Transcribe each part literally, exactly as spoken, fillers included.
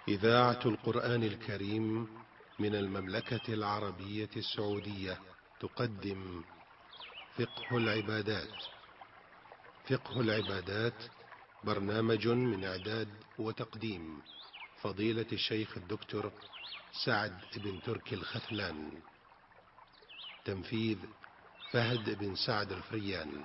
إذاعة القرآن الكريم من المملكة العربية السعودية تقدم فقه العبادات. فقه العبادات برنامج من إعداد وتقديم فضيلة الشيخ الدكتور سعد بن تركي الختلان. تنفيذ فهد بن سعد الفريان.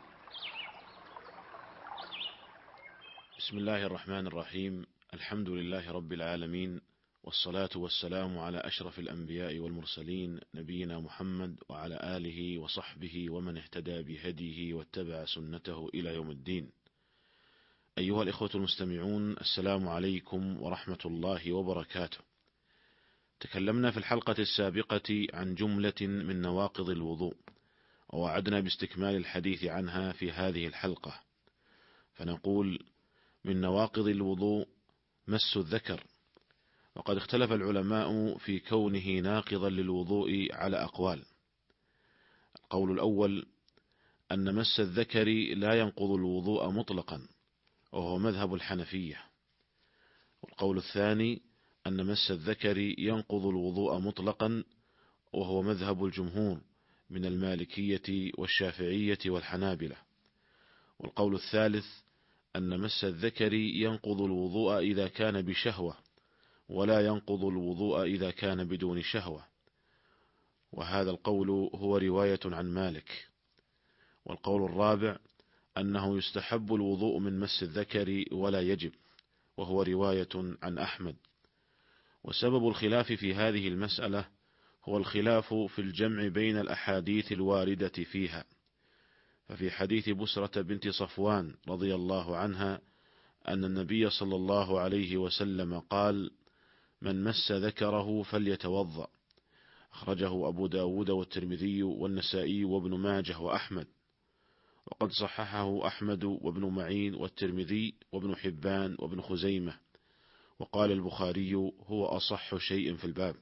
بسم الله الرحمن الرحيم. الحمد لله رب العالمين، والصلاة والسلام على أشرف الأنبياء والمرسلين، نبينا محمد وعلى آله وصحبه ومن اهتدى بهديه واتبع سنته إلى يوم الدين. أيها الإخوة المستمعون، السلام عليكم ورحمة الله وبركاته. تكلمنا في الحلقة السابقة عن جملة من نواقض الوضوء، ووعدنا باستكمال الحديث عنها في هذه الحلقة، فنقول: من نواقض الوضوء مس الذكر، وقد اختلف العلماء في كونه ناقضا للوضوء على أقوال. القول الأول أن مس الذكر لا ينقض الوضوء مطلقا، وهو مذهب الحنفية. والقول الثاني أن مس الذكر ينقض الوضوء مطلقا، وهو مذهب الجمهور من المالكية والشافعية والحنابلة. والقول الثالث أن مس الذكر ينقض الوضوء إذا كان بشهوة، ولا ينقض الوضوء إذا كان بدون شهوة، وهذا القول هو رواية عن مالك. والقول الرابع أنه يستحب الوضوء من مس الذكر ولا يجب، وهو رواية عن أحمد. وسبب الخلاف في هذه المسألة هو الخلاف في الجمع بين الأحاديث الواردة فيها. ففي حديث بسرة بنت صفوان رضي الله عنها أن النبي صلى الله عليه وسلم قال: من مس ذكره فليتوضأ، أخرجه أبو داود والترمذي والنسائي وابن ماجه وأحمد، وقد صححه أحمد وابن معين والترمذي وابن حبان وابن خزيمة، وقال البخاري: هو أصح شيء في الباب.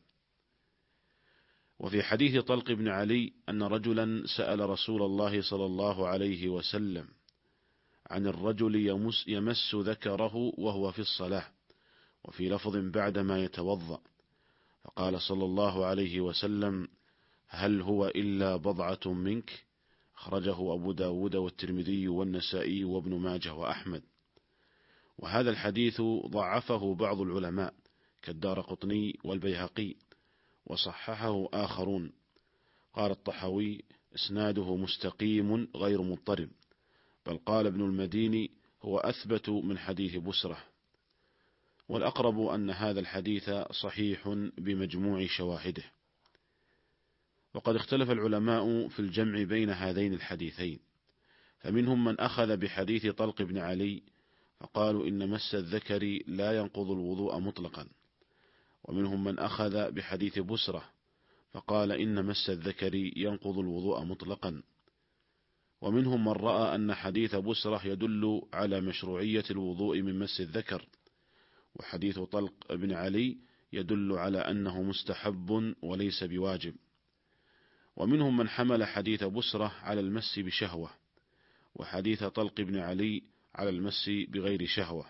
وفي حديث طلق بن علي أن رجلا سأل رسول الله صلى الله عليه وسلم عن الرجل يمس, يمس ذكره وهو في الصلاة، وفي لفظ بعدما يتوضأ، فقال صلى الله عليه وسلم: هل هو إلا بضعة منك؟ أخرجه أبو داود والترمذي والنسائي وابن ماجه وأحمد. وهذا الحديث ضعفه بعض العلماء كالدارقطني والبيهقي، وصححه آخرون. قال الطحاوي: إسناده مستقيم غير مضطرب، بل قال ابن المديني: هو أثبت من حديث بسرة. والأقرب أن هذا الحديث صحيح بمجموع شواهده. وقد اختلف العلماء في الجمع بين هذين الحديثين، فمنهم من أخذ بحديث طلق بن علي فقالوا إن مس الذكر لا ينقض الوضوء مطلقا، ومنهم من أخذ بحديث بسرة فقال إن مس الذكر ينقض الوضوء مطلقا، ومنهم من رأى أن حديث بسرة يدل على مشروعية الوضوء من مس الذكر، وحديث طلق بن علي يدل على أنه مستحب وليس بواجب. ومنهم من حمل حديث بسرة على المس بشهوة، وحديث طلق بن علي على المس بغير شهوة.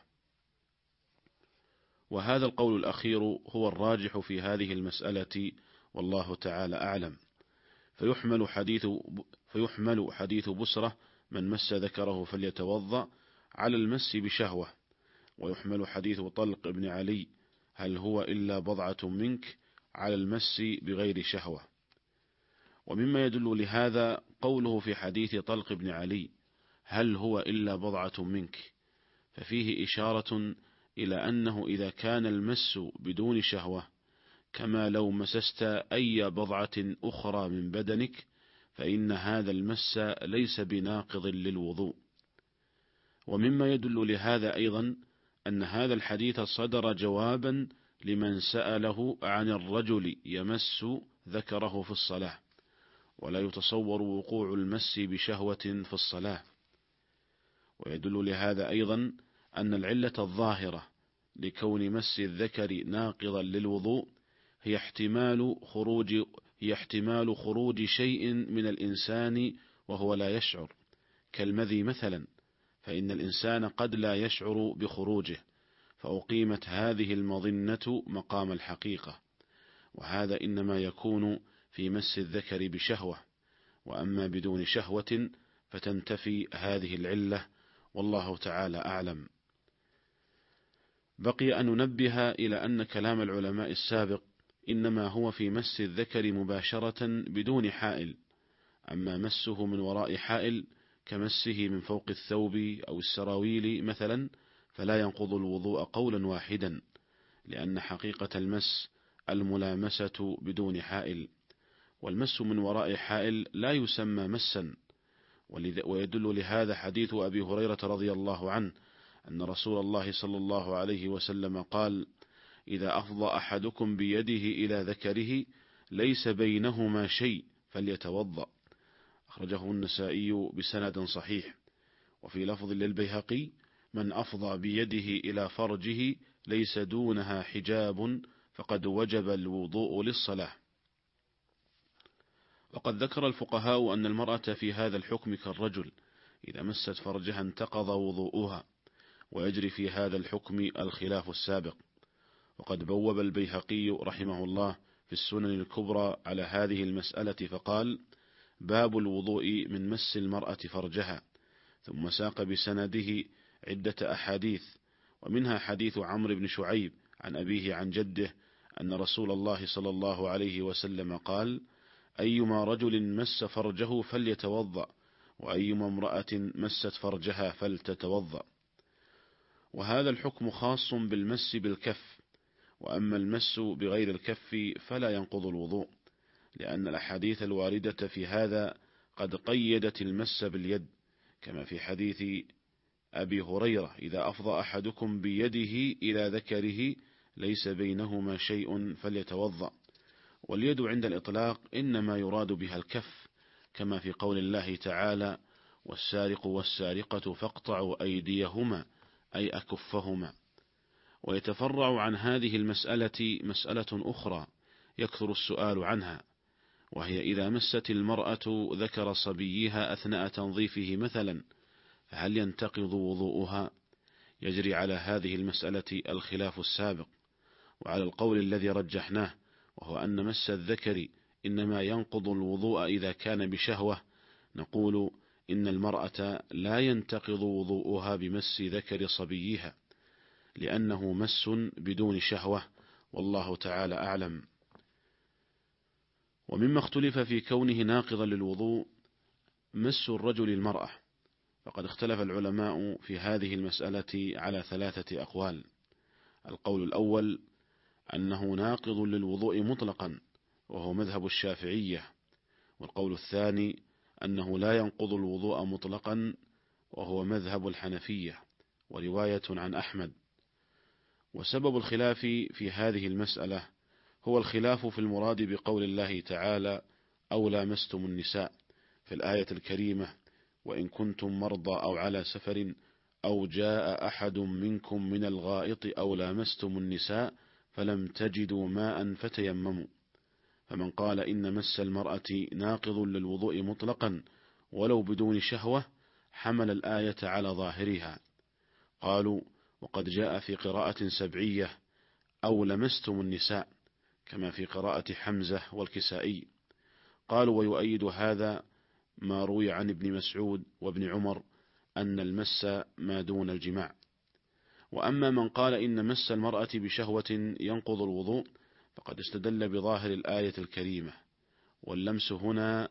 وهذا القول الأخير هو الراجح في هذه المسألة، والله تعالى أعلم. فيحمل حديث, فيحمل حديث بسرة من مس ذكره فليتوضأ على المس بشهوة، ويحمل حديث طلق بن علي هل هو إلا بضعة منك على المس بغير شهوة. ومما يدل لهذا قوله في حديث طلق بن علي هل هو إلا بضعة منك، ففيه إشارة إلى أنه إذا كان المس بدون شهوة، كما لو مسست أي بضعة أخرى من بدنك، فإن هذا المس ليس بناقض للوضوء. ومما يدل لهذا أيضا أن هذا الحديث صدر جوابا لمن سأله عن الرجل يمس ذكره في الصلاة، ولا يتصور وقوع المس بشهوة في الصلاة. ويدل لهذا أيضا أن العلة الظاهرة لكون مس الذكر ناقضا للوضوء هي احتمال خروج هي احتمال خروج شيء من الإنسان وهو لا يشعر، كالمذي مثلا، فإن الإنسان قد لا يشعر بخروجه، فأقيمت هذه المظنة مقام الحقيقة، وهذا إنما يكون في مس الذكر بشهوة، وأما بدون شهوة فتنتفي هذه العلة، والله تعالى أعلم. بقي أن ننبه إلى أن كلام العلماء السابق إنما هو في مس الذكر مباشرة بدون حائل، أما مسه من وراء حائل كمسه من فوق الثوب أو السراويل مثلا فلا ينقض الوضوء قولا واحدا، لأن حقيقة المس الملامسة بدون حائل، والمس من وراء حائل لا يسمى مسا. ويدل لهذا حديث أبي هريرة رضي الله عنه أن رسول الله صلى الله عليه وسلم قال: إذا أفضى أحدكم بيده إلى ذكره ليس بينهما شيء فليتوضأ. أخرجه النسائي بسند صحيح. وفي لفظ للبيهقي: من أفضى بيده إلى فرجه ليس دونها حجاب فقد وجب الوضوء للصلاة. وقد ذكر الفقهاء أن المرأة في هذا الحكم كالرجل، إذا مست فرجها انتقض وضوءها، ويجري في هذا الحكم الخلاف السابق. وقد بوب البيهقي رحمه الله في السنن الكبرى على هذه المسألة فقال: باب الوضوء من مس المرأة فرجها، ثم ساق بسنده عدة أحاديث، ومنها حديث عمرو بن شعيب عن أبيه عن جده أن رسول الله صلى الله عليه وسلم قال: أيما رجل مس فرجه فليتوضأ، وأيما امرأة مست فرجها فلتتوضأ. وهذا الحكم خاص بالمس بالكف، وأما المس بغير الكف فلا ينقض الوضوء، لأن الأحاديث الواردة في هذا قد قيدت المس باليد، كما في حديث أبي هريرة: إذا أفضى أحدكم بيده إلى ذكره ليس بينهما شيء فليتوضأ. واليد عند الإطلاق إنما يراد بها الكف، كما في قول الله تعالى: والسارق والسارقة فاقطعوا أيديهما، أي أكفهما. ويتفرع عن هذه المسألة مسألة أخرى يكثر السؤال عنها، وهي إذا مست المرأة ذكر صبيها أثناء تنظيفه مثلا، فهل ينتقض وضوءها؟ يجري على هذه المسألة الخلاف السابق، وعلى القول الذي رجحناه، وهو أن مس الذكر إنما ينقض الوضوء إذا كان بشهوة، نقول إن المرأة لا ينتقض وضوءها بمس ذكر صبيها، لأنه مس بدون شهوة، والله تعالى أعلم. ومما اختلف في كونه ناقضا للوضوء مس الرجل المرأة، فقد اختلف العلماء في هذه المسألة على ثلاثة أقوال. القول الأول أنه ناقض للوضوء مطلقا، وهو مذهب الشافعية. والقول الثاني أنه لا ينقض الوضوء مطلقا، وهو مذهب الحنفية ورواية عن أحمد. وسبب الخلاف في هذه المسألة هو الخلاف في المراد بقول الله تعالى: أو لامستم النساء، في الآية الكريمة: وإن كنتم مرضى أو على سفر أو جاء أحد منكم من الغائط أو لامستم النساء فلم تجدوا ماء فتيمموا. فمن قال إن مس المرأة ناقض للوضوء مطلقا ولو بدون شهوة حمل الآية على ظاهرها. قالوا: وقد جاء في قراءة سبعية أو لمستم النساء، كما في قراءة حمزة والكسائي. قالوا: ويؤيد هذا ما روي عن ابن مسعود وابن عمر أن المس ما دون الجماع. وأما من قال إن مس المرأة بشهوة ينقض الوضوء فقد استدل بظاهر الآية الكريمة، واللمس هنا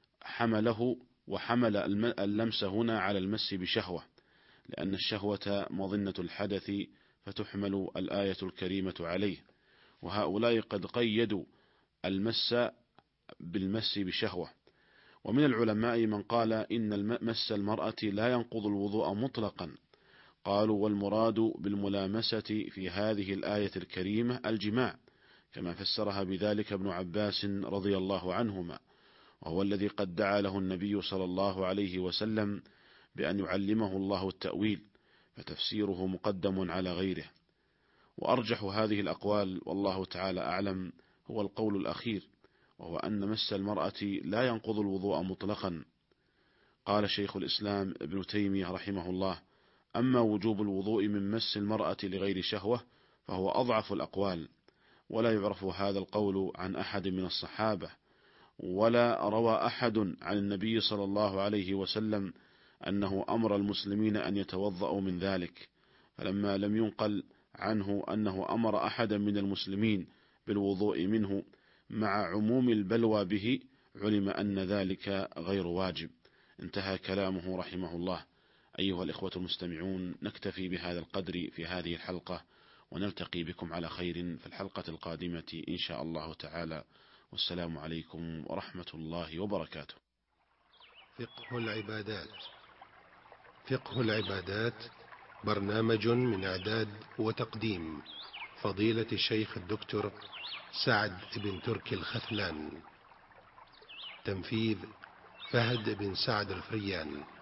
حمله وحمل اللمس هنا على المس بشهوة، لأن الشهوة مظنة الحدث فتحمل الآية الكريمة عليه. وهؤلاء قد قيدوا المس بالمس بشهوة. ومن العلماء من قال إن مس المرأة لا ينقض الوضوء مطلقا، قالوا: والمراد بالملامسة في هذه الآية الكريمة الجماع، كما فسرها بذلك ابن عباس رضي الله عنهما، وهو الذي قد دعا له النبي صلى الله عليه وسلم بأن يعلمه الله التأويل، فتفسيره مقدم على غيره. وأرجح هذه الأقوال والله تعالى أعلم هو القول الأخير، وهو أن مس المرأة لا ينقض الوضوء مطلقا. قال شيخ الإسلام ابن تيمية رحمه الله: أما وجوب الوضوء من مس المرأة لغير شهوة فهو أضعف الأقوال، ولا يعرف هذا القول عن أحد من الصحابة، ولا روى أحد عن النبي صلى الله عليه وسلم أنه أمر المسلمين أن يتوضأوا من ذلك. فلما لم ينقل عنه أنه أمر أحدا من المسلمين بالوضوء منه مع عموم البلوى به، علم أن ذلك غير واجب. انتهى كلامه رحمه الله. أيها الإخوة المستمعون، نكتفي بهذا القدر في هذه الحلقة، ونلتقي بكم على خير في الحلقة القادمة إن شاء الله تعالى، والسلام عليكم ورحمة الله وبركاته. فقه العبادات. فقه العبادات برنامج من إعداد وتقديم فضيلة الشيخ الدكتور سعد بن تركي الخثلان. تنفيذ فهد بن سعد الفريان.